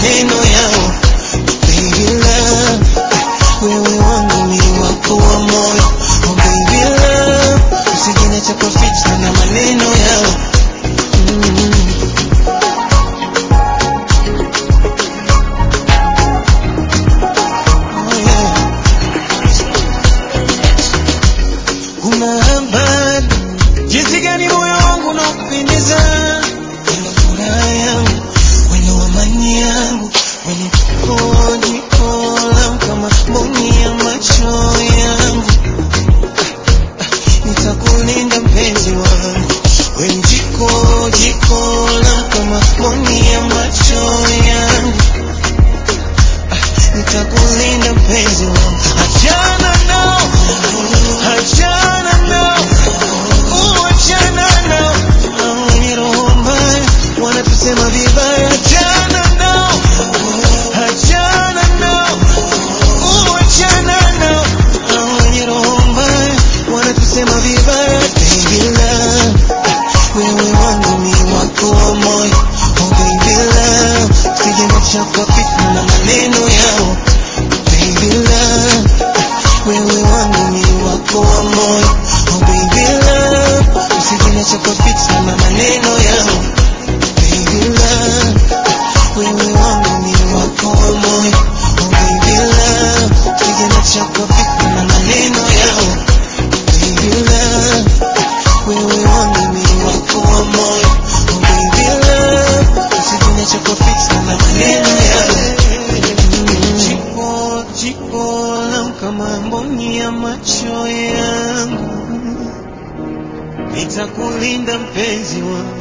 maneno yao. Baby love, wewe wangu ni wako wa moyo. Oh baby love, usijiniache kwa fitna na maneno yao. Oh yeah. Una habari jinsi gani moyo wangu unaupendeza, wendo furaha yangu, wendo amani yangu, wendo jikola kama mboni ya macho yangu. Nitakulinda mpenzi wangu, wendo jikola kama mboni ya macho yangu. Nitakulinda mpenzi wangu, achana nao, achana nao, achana nao. Wenye roho mbaya wanatusema vibaya, achana nao, achana nao, achana nao. Wenye roho mbaya wanatusema vibaya. Baby love, wewe wangu ni wako wa moyo. Oh baby love, usijiniache kwa fitna na maneno yao. Baby love, wewe wangu ni wako wa moyo. Oh baby love, usijiniache kwa fitna na maneno yao. Baby love, wewe wangu ni wako wa moyo. Oh baby love, usijiniache kwa fitna na maneno yao. Baby love, wewe wangu ni wako wa moyo. Oh baby love, usijiniache kwa fitna na maneno yao. Jikola kama mboni ya macho yangu, nitakulinda mpenzi wangu.